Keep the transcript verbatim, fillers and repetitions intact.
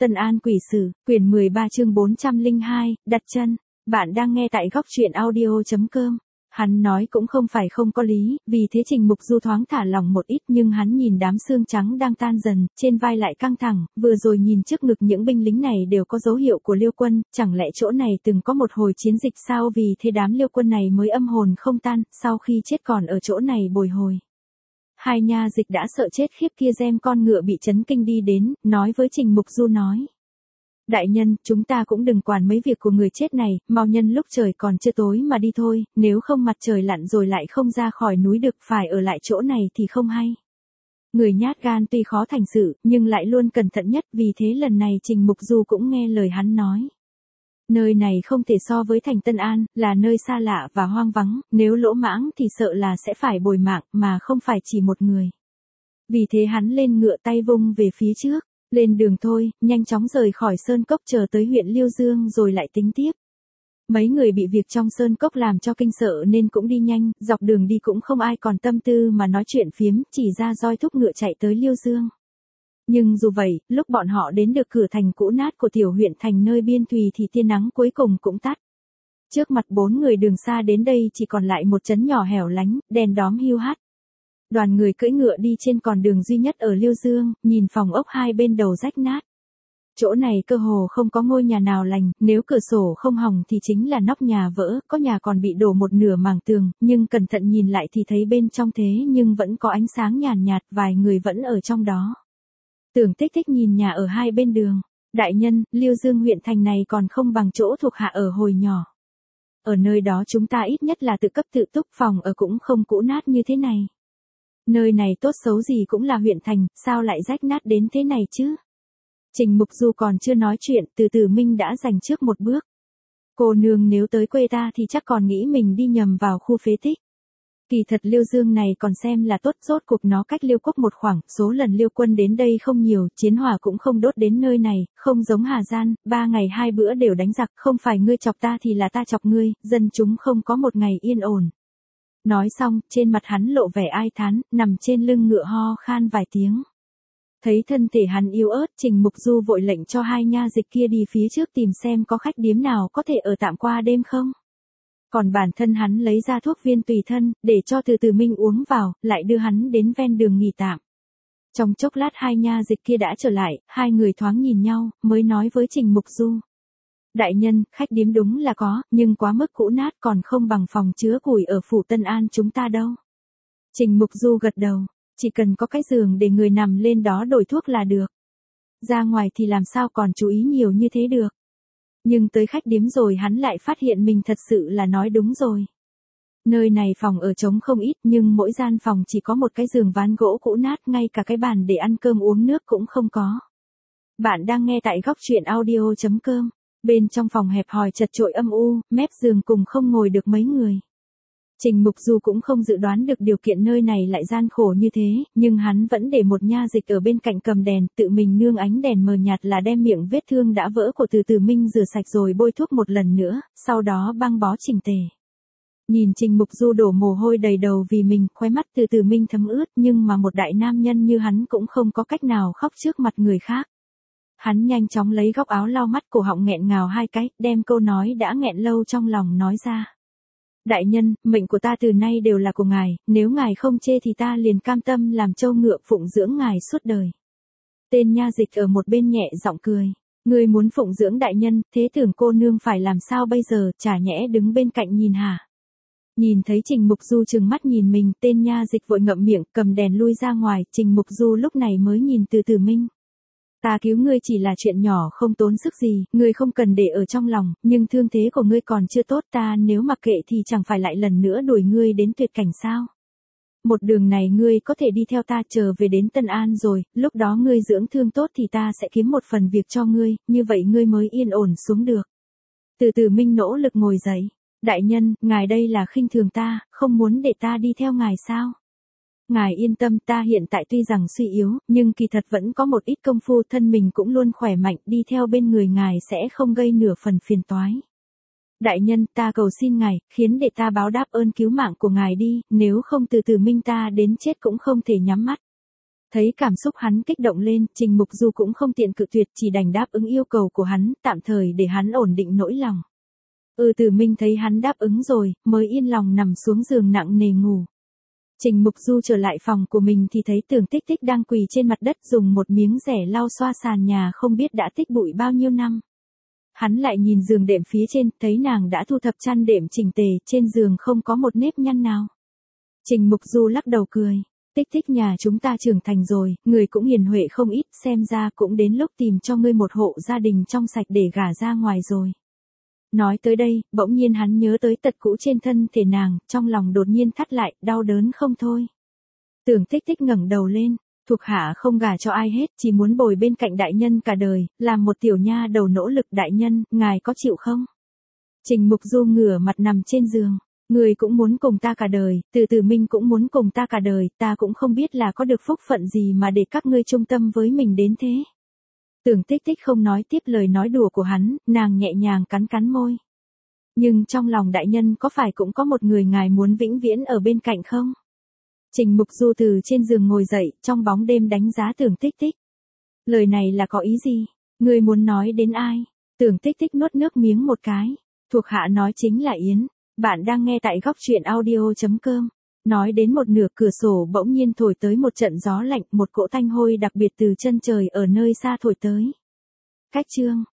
Tân An Quỷ Sử, quyển mười ba chương bốn trăm lẻ hai, đặt chân. Bạn đang nghe tại góc truyện audio chấm com. Hắn nói cũng không phải không có lý, vì thế Trình Mục Du thoáng thả lòng một ít, nhưng hắn nhìn đám xương trắng đang tan dần, trên vai lại căng thẳng, vừa rồi nhìn trước ngực những binh lính này đều có dấu hiệu của Liêu quân, chẳng lẽ chỗ này từng có một hồi chiến dịch sao, vì thế đám Liêu quân này mới âm hồn không tan, sau khi chết còn ở chỗ này bồi hồi. Hai nha dịch đã sợ chết khiếp kia gem con ngựa bị chấn kinh đi đến, nói với Trình Mục Du nói. Đại nhân, chúng ta cũng đừng quản mấy việc của người chết này, mau nhân lúc trời còn chưa tối mà đi thôi, nếu không mặt trời lặn rồi lại không ra khỏi núi được, phải ở lại chỗ này thì không hay. Người nhát gan tuy khó thành sự, nhưng lại luôn cẩn thận nhất, vì thế lần này Trình Mục Du cũng nghe lời hắn nói. Nơi này không thể so với thành Tân An, là nơi xa lạ và hoang vắng, nếu lỗ mãng thì sợ là sẽ phải bồi mạng, mà không phải chỉ một người. Vì thế hắn lên ngựa tay vung về phía trước, lên đường thôi, nhanh chóng rời khỏi Sơn Cốc, chờ tới huyện Liêu Dương rồi lại tính tiếp. Mấy người bị việc trong Sơn Cốc làm cho kinh sợ nên cũng đi nhanh, dọc đường đi cũng không ai còn tâm tư mà nói chuyện phiếm, chỉ ra roi thúc ngựa chạy tới Liêu Dương. Nhưng dù vậy, lúc bọn họ đến được cửa thành cũ nát của tiểu huyện thành nơi biên thùy thì tia nắng cuối cùng cũng tắt. Trước mặt bốn người đường xa đến đây chỉ còn lại một trấn nhỏ hẻo lánh, đèn đóm hiu hắt. Đoàn người cưỡi ngựa đi trên con đường duy nhất ở Liêu Dương, nhìn phòng ốc hai bên đầu rách nát. Chỗ này cơ hồ không có ngôi nhà nào lành, nếu cửa sổ không hỏng thì chính là nóc nhà vỡ, có nhà còn bị đổ một nửa mảng tường, nhưng cẩn thận nhìn lại thì thấy bên trong thế nhưng vẫn có ánh sáng nhàn nhạt, vài người vẫn ở trong đó. Tưởng Tích Tích nhìn nhà ở hai bên đường. Đại nhân, Liêu Dương huyện thành này còn không bằng chỗ thuộc hạ ở hồi nhỏ. Ở nơi đó chúng ta ít nhất là tự cấp tự túc, phòng ở cũng không cũ nát như thế này. Nơi này tốt xấu gì cũng là huyện thành, sao lại rách nát đến thế này chứ? Trình Mục Du còn chưa nói chuyện, Từ Từ Minh đã giành trước một bước. Cô nương nếu tới quê ta thì chắc còn nghĩ mình đi nhầm vào khu phế tích. Kỳ thật Liêu Dương này còn xem là tốt, rốt cuộc nó cách Liêu Quốc một khoảng, số lần Liêu quân đến đây không nhiều, chiến hỏa cũng không đốt đến nơi này, không giống Hà Gian, ba ngày hai bữa đều đánh giặc, không phải ngươi chọc ta thì là ta chọc ngươi, dân chúng không có một ngày yên ổn. Nói xong, trên mặt hắn lộ vẻ ai thán, nằm trên lưng ngựa ho khan vài tiếng. Thấy thân thể hắn yếu ớt, Trình Mục Du vội lệnh cho hai nha dịch kia đi phía trước tìm xem có khách điếm nào có thể ở tạm qua đêm không. Còn bản thân hắn lấy ra thuốc viên tùy thân, để cho Từ Từ Minh uống vào, lại đưa hắn đến ven đường nghỉ tạm. Trong chốc lát hai nha dịch kia đã trở lại, hai người thoáng nhìn nhau, mới nói với Trình Mục Du. Đại nhân, khách điếm đúng là có, nhưng quá mức cũ nát, còn không bằng phòng chứa củi ở phủ Tân An chúng ta đâu. Trình Mục Du gật đầu, chỉ cần có cái giường để người nằm lên đó đổi thuốc là được. Ra ngoài thì làm sao còn chú ý nhiều như thế được. Nhưng tới khách điếm rồi hắn lại phát hiện mình thật sự là nói đúng rồi. Nơi này phòng ở trống không ít, nhưng mỗi gian phòng chỉ có một cái giường ván gỗ cũ nát, ngay cả cái bàn để ăn cơm uống nước cũng không có. Bạn đang nghe tại góc truyện audio chấm com. Bên trong phòng hẹp hòi chật chội âm u, mép giường cùng không ngồi được mấy người. Trình Mục Du cũng không dự đoán được điều kiện nơi này lại gian khổ như thế, nhưng hắn vẫn để một nha dịch ở bên cạnh cầm đèn, tự mình nương ánh đèn mờ nhạt là đem miệng vết thương đã vỡ của Từ Từ Minh rửa sạch rồi bôi thuốc một lần nữa, sau đó băng bó chỉnh tề. Nhìn Trình Mục Du đổ mồ hôi đầy đầu vì mình, khóe mắt Từ Từ Minh thấm ướt, nhưng mà một đại nam nhân như hắn cũng không có cách nào khóc trước mặt người khác. Hắn nhanh chóng lấy góc áo lau mắt, cổ họng nghẹn ngào hai cái, đem câu nói đã nghẹn lâu trong lòng nói ra. Đại nhân, mệnh của ta từ nay đều là của ngài, nếu ngài không chê thì ta liền cam tâm làm trâu ngựa phụng dưỡng ngài suốt đời. Tên nha dịch ở một bên nhẹ giọng cười. Ngươi muốn phụng dưỡng đại nhân, thế tưởng cô nương phải làm sao bây giờ, chả nhẽ đứng bên cạnh nhìn hả? Nhìn thấy Trình Mục Du trừng mắt nhìn mình, tên nha dịch vội ngậm miệng, cầm đèn lui ra ngoài, Trình Mục Du lúc này mới nhìn Từ Từ Minh. Ta cứu ngươi chỉ là chuyện nhỏ không tốn sức gì, ngươi không cần để ở trong lòng, nhưng thương thế của ngươi còn chưa tốt, ta nếu mặc kệ thì chẳng phải lại lần nữa đuổi ngươi đến tuyệt cảnh sao. Một đường này ngươi có thể đi theo ta chờ về đến Tân An rồi, lúc đó ngươi dưỡng thương tốt thì ta sẽ kiếm một phần việc cho ngươi, như vậy ngươi mới yên ổn xuống được. Từ Từ Minh nỗ lực ngồi dậy. Đại nhân, ngài đây là khinh thường ta, không muốn để ta đi theo ngài sao? Ngài yên tâm, ta hiện tại tuy rằng suy yếu, nhưng kỳ thật vẫn có một ít công phu, thân mình cũng luôn khỏe mạnh, đi theo bên người ngài sẽ không gây nửa phần phiền toái. Đại nhân, ta cầu xin ngài, khiến để ta báo đáp ơn cứu mạng của ngài đi, nếu không Từ Từ Minh ta đến chết cũng không thể nhắm mắt. Thấy cảm xúc hắn kích động lên, Trình Mục Du cũng không tiện cự tuyệt, chỉ đành đáp ứng yêu cầu của hắn, tạm thời để hắn ổn định nỗi lòng. Ừ Tử Minh thấy hắn đáp ứng rồi, mới yên lòng nằm xuống giường nặng nề ngủ. Trình Mục Du trở lại phòng của mình thì thấy Tưởng Tích Tích đang quỳ trên mặt đất dùng một miếng rẻ lau xoa sàn nhà không biết đã tích bụi bao nhiêu năm. Hắn lại nhìn giường đệm phía trên, thấy nàng đã thu thập chăn đệm chỉnh tề, trên giường không có một nếp nhăn nào. Trình Mục Du lắc đầu cười. Tích Tích nhà chúng ta trưởng thành rồi, người cũng hiền huệ không ít, xem ra cũng đến lúc tìm cho ngươi một hộ gia đình trong sạch để gả ra ngoài rồi. Nói tới đây, bỗng nhiên hắn nhớ tới tật cũ trên thân thể nàng, trong lòng đột nhiên thắt lại, đau đớn không thôi. Tưởng Tích Tích ngẩng đầu lên, thuộc hạ không gả cho ai hết, chỉ muốn bồi bên cạnh đại nhân cả đời, làm một tiểu nha đầu nỗ lực. Đại nhân, ngài có chịu không? Trình Mục Du ngửa mặt nằm trên giường. Người cũng muốn cùng ta cả đời, Từ Tử Minh cũng muốn cùng ta cả đời, ta cũng không biết là có được phúc phận gì mà để các ngươi trung tâm với mình đến thế. Tưởng Tích Tích không nói tiếp lời nói đùa của hắn, nàng nhẹ nhàng cắn cắn môi. Nhưng trong lòng đại nhân có phải cũng có một người ngài muốn vĩnh viễn ở bên cạnh không? Trình Mục Du từ trên giường ngồi dậy, trong bóng đêm đánh giá Tưởng Tích Tích. Lời này là có ý gì? Ngươi muốn nói đến ai? Tưởng Tích Tích nuốt nước miếng một cái. Thuộc hạ nói chính là Yến. Bạn đang nghe tại góc truyện audio chấm com. Nói đến một nửa, cửa sổ bỗng nhiên thổi tới một trận gió lạnh, một cỗ tanh hôi đặc biệt từ chân trời ở nơi xa thổi tới. Cách chương